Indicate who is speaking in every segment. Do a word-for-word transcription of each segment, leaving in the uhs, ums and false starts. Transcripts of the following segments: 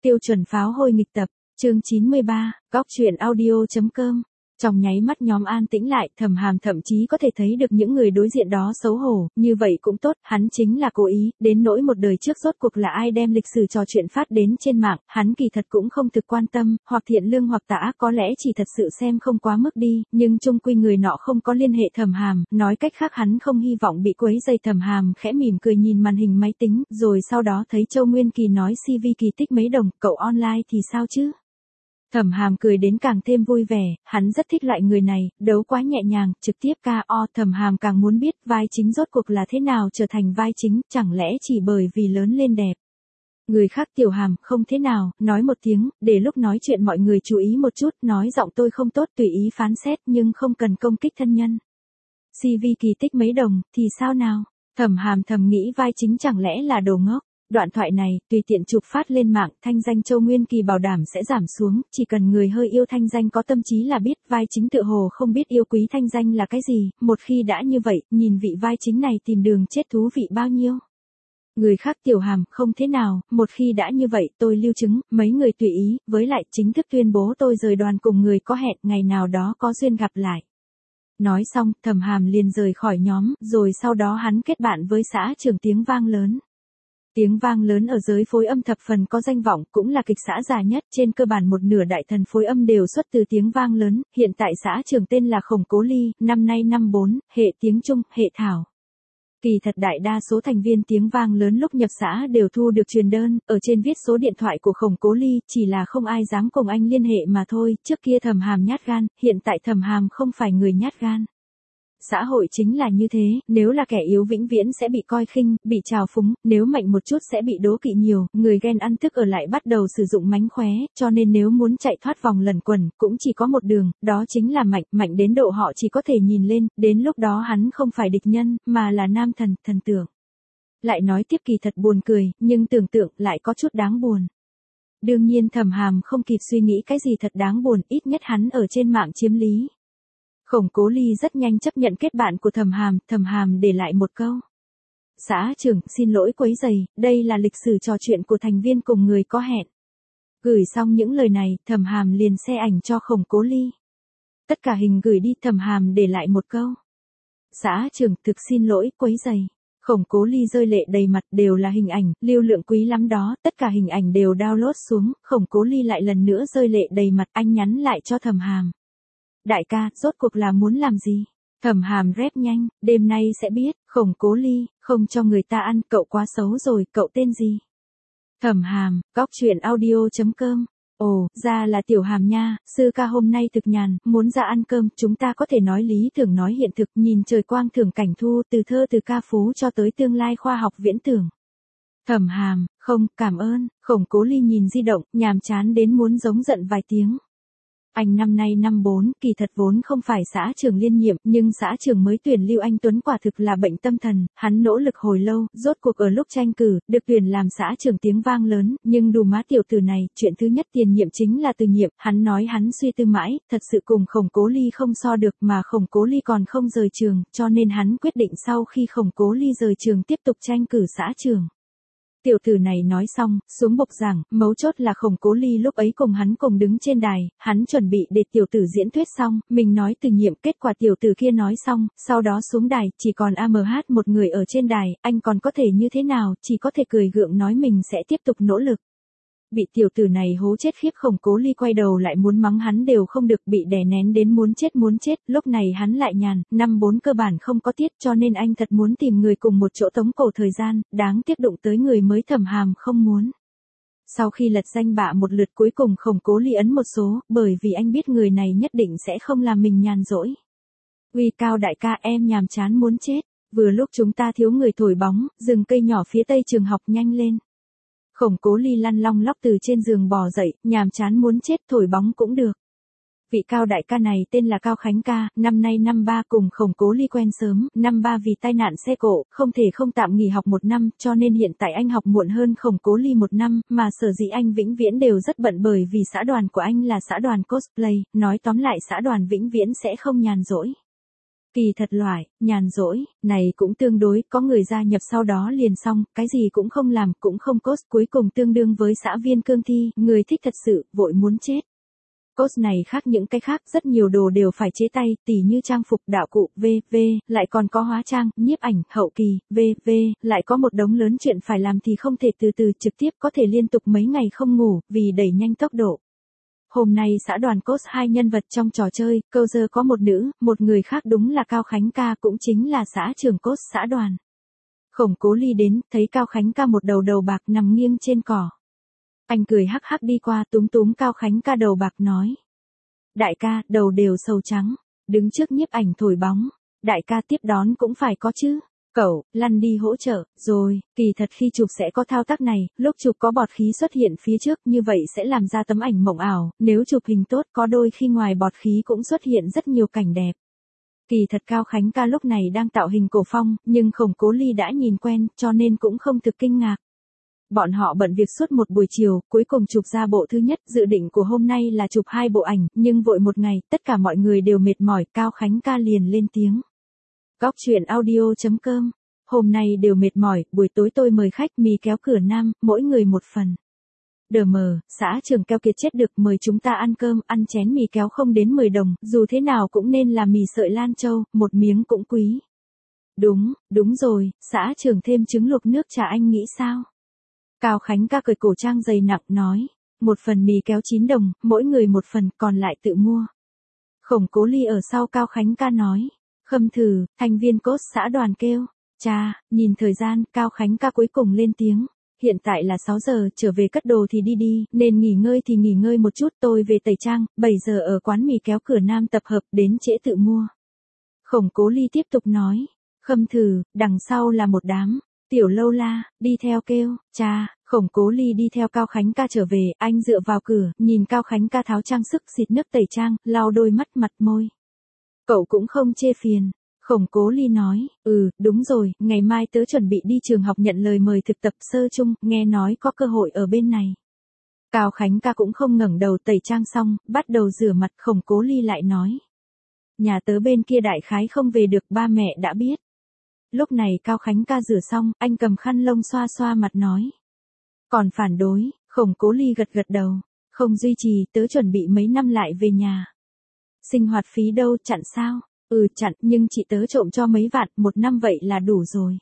Speaker 1: Tiêu chuẩn pháo hôi nghịch tập, chương chín mươi ba, góc chuyện audio.com. Trong nháy mắt nhóm an tĩnh lại, Thẩm Hàm thậm chí có thể thấy được những người đối diện đó xấu hổ, như vậy cũng tốt, hắn chính là cố ý, đến nỗi một đời trước rốt cuộc là ai đem lịch sử trò chuyện phát đến trên mạng, hắn kỳ thật cũng không thực quan tâm, hoặc thiện lương hoặc tà ác có lẽ chỉ thật sự xem không quá mức đi, nhưng chung quy người nọ không có liên hệ Thẩm Hàm, nói cách khác hắn không hy vọng bị quấy rầy. Thẩm Hàm khẽ mỉm cười nhìn màn hình máy tính, rồi sau đó thấy Châu Nguyên Kỳ nói xê vê kỳ tích mấy đồng, cậu online thì sao chứ? Thẩm Hàm cười đến càng thêm vui vẻ, hắn rất thích loại người này, đấu quá nhẹ nhàng, trực tiếp ca o. Thẩm Hàm càng muốn biết vai chính rốt cuộc là thế nào trở thành vai chính, chẳng lẽ chỉ bởi vì lớn lên đẹp. Người khác Tiểu Hàm, không thế nào, nói một tiếng, để lúc nói chuyện mọi người chú ý một chút, nói giọng tôi không tốt tùy ý phán xét nhưng không cần công kích thân nhân. xê vê kỳ tích mấy đồng, thì sao nào? Thẩm Hàm thầm nghĩ vai chính chẳng lẽ là đồ ngốc. Đoạn thoại này, tùy tiện chụp phát lên mạng, thanh danh Châu Nguyên Kỳ bảo đảm sẽ giảm xuống, chỉ cần người hơi yêu thanh danh có tâm trí là biết, vai chính tựa hồ không biết yêu quý thanh danh là cái gì, một khi đã như vậy, nhìn vị vai chính này tìm đường chết thú vị bao nhiêu. Người khác Tiểu Hàm, không thế nào, một khi đã như vậy, tôi lưu chứng, mấy người tùy ý, với lại chính thức tuyên bố tôi rời đoàn cùng người có hẹn, ngày nào đó có duyên gặp lại. Nói xong, Thẩm Hàm liền rời khỏi nhóm, rồi sau đó hắn kết bạn với xã trưởng Tiếng Vang Lớn. Tiếng Vang Lớn ở giới phối âm thập phần có danh vọng, cũng là kịch xã già nhất, trên cơ bản một nửa đại thần phối âm đều xuất từ Tiếng Vang Lớn, hiện tại xã trưởng tên là Khổng Cố Ly, năm nay năm bốn, hệ tiếng Trung, hệ thảo. Kỳ thật đại đa số thành viên Tiếng Vang Lớn lúc nhập xã đều thu được truyền đơn, ở trên viết số điện thoại của Khổng Cố Ly, chỉ là không ai dám cùng anh liên hệ mà thôi, trước kia Thẩm Hàm nhát gan, hiện tại Thẩm Hàm không phải người nhát gan. Xã hội chính là như thế, nếu là kẻ yếu vĩnh viễn sẽ bị coi khinh, bị trào phúng, nếu mạnh một chút sẽ bị đố kỵ nhiều, người ghen ăn tức ở lại bắt đầu sử dụng mánh khóe, cho nên nếu muốn chạy thoát vòng lẩn quẩn, cũng chỉ có một đường, đó chính là mạnh, mạnh đến độ họ chỉ có thể nhìn lên, đến lúc đó hắn không phải địch nhân, mà là nam thần, thần tượng. Lại nói tiếp kỳ thật buồn cười, nhưng tưởng tượng lại có chút đáng buồn. Đương nhiên Thẩm Hàm không kịp suy nghĩ cái gì thật đáng buồn, ít nhất hắn ở trên mạng chiếm lý. Khổng Cố Ly rất nhanh chấp nhận kết bạn của Thẩm Hàm, Thẩm Hàm để lại một câu. Xã trưởng, xin lỗi quấy rầy, đây là lịch sử trò chuyện của thành viên cùng người có hẹn. Gửi xong những lời này, Thẩm Hàm liền share ảnh cho Khổng Cố Ly. Tất cả hình gửi đi, Thẩm Hàm để lại một câu. Xã trưởng, thực xin lỗi quấy rầy. Khổng Cố Ly rơi lệ đầy mặt, đều là hình ảnh, lưu lượng quý lắm đó, tất cả hình ảnh đều download xuống, Khổng Cố Ly lại lần nữa rơi lệ đầy mặt, anh nhắn lại cho Thẩm Hàm. Đại ca, rốt cuộc là muốn làm gì? Thẩm Hàm rep nhanh, đêm nay sẽ biết. Khổng Cố Ly, không cho người ta ăn, cậu quá xấu rồi, cậu tên gì? Thẩm Hàm, góc chuyện audio.com. Ồ, ra là Tiểu Hàm nha, sư ca hôm nay thực nhàn, muốn ra ăn cơm, chúng ta có thể nói lý tưởng nói hiện thực, nhìn trời quang thưởng cảnh thu, từ thơ từ ca phú cho tới tương lai khoa học viễn tưởng. Thẩm Hàm, không, cảm ơn. Khổng Cố Ly nhìn di động, nhàm chán đến muốn giống giận vài tiếng. Anh năm nay năm bốn, kỳ thật vốn không phải xã trưởng liên nhiệm, nhưng xã trưởng mới tuyển Lưu Anh Tuấn quả thực là bệnh tâm thần, hắn nỗ lực hồi lâu, rốt cuộc ở lúc tranh cử, được tuyển làm xã trưởng Tiếng Vang Lớn, nhưng đù má tiểu tử này, chuyện thứ nhất tiền nhiệm chính là từ nhiệm, hắn nói hắn suy tư mãi, thật sự cùng Khổng Cố Ly không so được mà Khổng Cố Ly còn không rời trường, cho nên hắn quyết định sau khi Khổng Cố Ly rời trường tiếp tục tranh cử xã trưởng. Tiểu tử này nói xong, xuống bục giảng, mấu chốt là Khổng Cố Ly lúc ấy cùng hắn cùng đứng trên đài, hắn chuẩn bị để tiểu tử diễn thuyết xong, mình nói từ nhiệm, kết quả tiểu tử kia nói xong, sau đó xuống đài, chỉ còn a em hát một người ở trên đài, anh còn có thể như thế nào, chỉ có thể cười gượng nói mình sẽ tiếp tục nỗ lực. Bị tiểu tử này hố chết khiếp, Khổng Cố Ly quay đầu lại muốn mắng hắn đều không được, bị đè nén đến muốn chết muốn chết, lúc này hắn lại nhàn, năm bốn cơ bản không có tiết, cho nên anh thật muốn tìm người cùng một chỗ tống cổ thời gian, đáng tiếc đụng tới người mới Thẩm Hàm không muốn. Sau khi lật danh bạ một lượt cuối cùng Khổng Cố Ly ấn một số, bởi vì anh biết người này nhất định sẽ không làm mình nhàn rỗi. Uy Cao đại ca, em nhàm chán muốn chết, vừa lúc chúng ta thiếu người thổi bóng, rừng cây nhỏ phía tây trường học nhanh lên. Khổng Cố Ly lăn long lóc từ trên giường bò dậy, nhàm chán muốn chết, thổi bóng cũng được. Vị Cao đại ca này tên là Cao Khánh ca, năm nay năm ba, cùng Khổng Cố Ly quen sớm, năm ba vì tai nạn xe cộ, không thể không tạm nghỉ học một năm, cho nên hiện tại anh học muộn hơn Khổng Cố Ly một năm, mà sở dĩ anh vĩnh viễn đều rất bận bởi vì xã đoàn của anh là xã đoàn cosplay, nói tóm lại xã đoàn vĩnh viễn sẽ không nhàn rỗi. Kỳ thật loại, nhàn rỗi, này cũng tương đối, có người gia nhập sau đó liền xong, cái gì cũng không làm, cũng không coach, cuối cùng tương đương với xã viên cương thi, người thích thật sự, vội muốn chết. Coach này khác những cái khác, rất nhiều đồ đều phải chế tay, tỉ như trang phục, đạo cụ, vân vân, lại còn có hóa trang, nhiếp ảnh, hậu kỳ, vân vân, lại có một đống lớn chuyện phải làm thì không thể từ từ trực tiếp có thể liên tục mấy ngày không ngủ, vì đẩy nhanh tốc độ. Hôm nay xã đoàn coach hai nhân vật trong trò chơi, câu giờ có một nữ, một người khác đúng là Cao Khánh ca cũng chính là xã trưởng coach xã đoàn. Khổng Cố Ly đến, thấy Cao Khánh ca một đầu đầu bạc nằm nghiêng trên cỏ. Anh cười hắc hắc đi qua túm túm Cao Khánh ca đầu bạc nói. Đại ca, đầu đều sầu trắng, đứng trước nhiếp ảnh thổi bóng. Đại ca tiếp đón cũng phải có chứ. Cậu, lăn đi hỗ trợ, rồi, kỳ thật khi chụp sẽ có thao tác này, lúc chụp có bọt khí xuất hiện phía trước như vậy sẽ làm ra tấm ảnh mộng ảo, nếu chụp hình tốt có đôi khi ngoài bọt khí cũng xuất hiện rất nhiều cảnh đẹp. Kỳ thật Cao Khánh ca lúc này đang tạo hình cổ phong, nhưng Khổng Cố Ly đã nhìn quen, cho nên cũng không thực kinh ngạc. Bọn họ bận việc suốt một buổi chiều, cuối cùng chụp ra bộ thứ nhất, dự định của hôm nay là chụp hai bộ ảnh, nhưng vội một ngày, tất cả mọi người đều mệt mỏi, Cao Khánh ca liền lên tiếng. Góc chuyện audio chấm com. Hôm nay đều mệt mỏi, buổi tối tôi mời khách mì kéo cửa Nam, mỗi người một phần. Đờ mờ, xã trưởng keo kiệt chết được, mời chúng ta ăn cơm, ăn chén mì kéo không đến mười đồng, dù thế nào cũng nên là mì sợi Lan Châu, một miếng cũng quý. Đúng, đúng rồi, xã trưởng thêm trứng luộc nước trà anh nghĩ sao? Cao Khánh ca cởi cổ trang dày nặng nói, một phần mì kéo chín đồng, mỗi người một phần, còn lại tự mua. Khổng Cố Ly ở sau Cao Khánh ca nói. Khâm thử, thành viên coach xã đoàn kêu. Cha, nhìn thời gian, Cao Khánh ca cuối cùng lên tiếng. Hiện tại là sáu giờ, trở về cất đồ thì đi đi, nên nghỉ ngơi thì nghỉ ngơi một chút, tôi về tẩy trang, bảy giờ ở quán mì kéo cửa Nam tập hợp, đến trễ tự mua. Khổng Cố Ly tiếp tục nói. Khâm thử, đằng sau là một đám. Tiểu Lâu La, đi theo kêu. Cha, Khổng Cố Ly đi theo Cao Khánh ca trở về, anh dựa vào cửa, nhìn Cao Khánh ca tháo trang sức xịt nước tẩy trang, lau đôi mắt mặt môi. Cậu cũng không chê phiền. Khổng Cố Ly nói, ừ, đúng rồi, ngày mai tớ chuẩn bị đi trường học nhận lời mời thực tập sơ chung, nghe nói có cơ hội ở bên này. Cao Khánh ca cũng không ngẩng đầu tẩy trang xong, bắt đầu rửa mặt. Khổng Cố Ly lại nói. Nhà tớ bên kia đại khái không về được, ba mẹ đã biết. Lúc này Cao Khánh ca rửa xong, anh cầm khăn lông xoa xoa mặt nói. Còn phản đối, Khổng Cố Ly gật gật đầu. Không duy trì, tớ chuẩn bị mấy năm lại về nhà. Sinh hoạt phí đâu, chặn sao? Ừ, chặn, nhưng chị tớ trộm cho mấy vạn, một năm vậy là đủ rồi.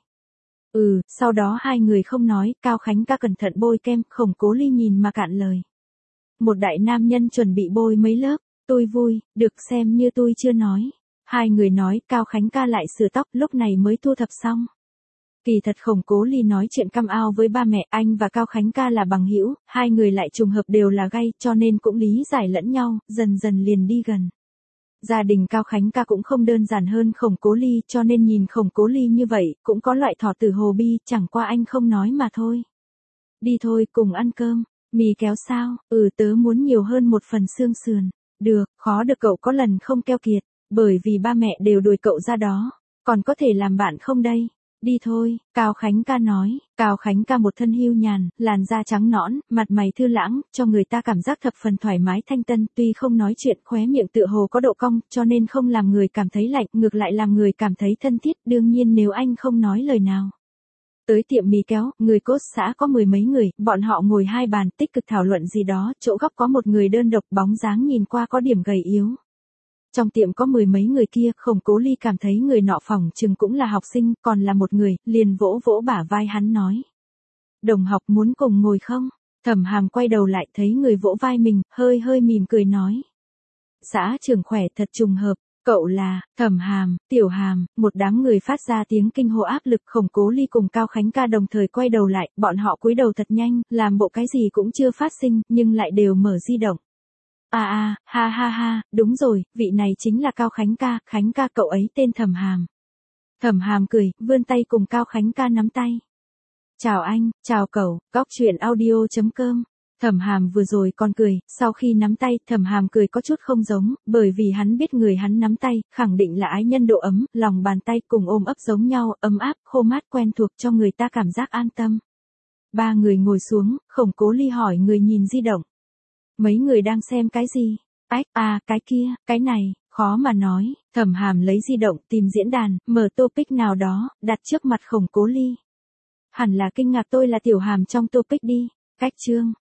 Speaker 1: Ừ, sau đó hai người không nói, Cao Khánh ca cẩn thận bôi kem, Khổng Cố Ly nhìn mà cạn lời. Một đại nam nhân chuẩn bị bôi mấy lớp, tôi vui, được xem như tôi chưa nói. Hai người nói, Cao Khánh ca lại sửa tóc, lúc này mới thu thập xong. Kỳ thật Khổng Cố Ly nói chuyện căm ao với ba mẹ, anh và Cao Khánh ca là bằng hữu, hai người lại trùng hợp đều là gay, cho nên cũng lý giải lẫn nhau, dần dần liền đi gần. Gia đình Cao Khánh ca cũng không đơn giản hơn Khổng Cố Ly, cho nên nhìn Khổng Cố Ly như vậy, cũng có loại thỏ tử hồ bi, chẳng qua anh không nói mà thôi. Đi thôi, cùng ăn cơm. Mì kéo sao? Ừ, tớ muốn nhiều hơn một phần xương sườn. Được, khó được, cậu có lần không keo kiệt, bởi vì ba mẹ đều đuổi cậu ra đó. Còn có thể làm bạn không đây? Đi thôi, Cao Khánh ca nói. Cao Khánh ca một thân hưu nhàn, làn da trắng nõn, mặt mày thư lãng, cho người ta cảm giác thập phần thoải mái thanh tân, tuy không nói chuyện, khóe miệng tựa hồ có độ cong, cho nên không làm người cảm thấy lạnh, ngược lại làm người cảm thấy thân thiết, đương nhiên nếu anh không nói lời nào. Tới tiệm mì kéo, người coach xã có mười mấy người, bọn họ ngồi hai bàn, tích cực thảo luận gì đó, chỗ góc có một người đơn độc, bóng dáng nhìn qua có điểm gầy yếu. Trong tiệm có mười mấy người kia, Khổng Cố Ly cảm thấy người nọ phỏng chừng cũng là học sinh, còn là một người, liền vỗ vỗ bả vai hắn nói. Đồng học muốn cùng ngồi không? Thẩm Hàm quay đầu lại thấy người vỗ vai mình, hơi hơi mỉm cười nói. Xã trưởng khỏe thật trùng hợp, cậu là, Thẩm Hàm, Tiểu Hàm, một đám người phát ra tiếng kinh hô áp lực. Khổng Cố Ly cùng Cao Khánh ca đồng thời quay đầu lại, bọn họ cúi đầu thật nhanh, làm bộ cái gì cũng chưa phát sinh, nhưng lại đều mở di động. À à, ha ha ha, đúng rồi, vị này chính là Cao Khánh ca, Khánh ca cậu ấy tên Thẩm Hàm. Thẩm Hàm cười, vươn tay cùng Cao Khánh ca nắm tay. Chào anh, chào cậu, góc chuyện audio chấm com. Thẩm Hàm vừa rồi còn cười, sau khi nắm tay, Thẩm Hàm cười có chút không giống, bởi vì hắn biết người hắn nắm tay, khẳng định là ái nhân độ ấm, lòng bàn tay cùng ôm ấp giống nhau, ấm áp, khô mát quen thuộc cho người ta cảm giác an tâm. Ba người ngồi xuống, Khổng Cố Ly hỏi người nhìn di động. Mấy người đang xem cái gì? Ách, à, cái kia, cái này, Khó mà nói, Thẩm Hàm lấy di động tìm diễn đàn, mở topic nào đó, đặt trước mặt Khổng Cố Ly. Hẳn là kinh ngạc tôi là Tiểu Hàm trong topic đi. Cách chương.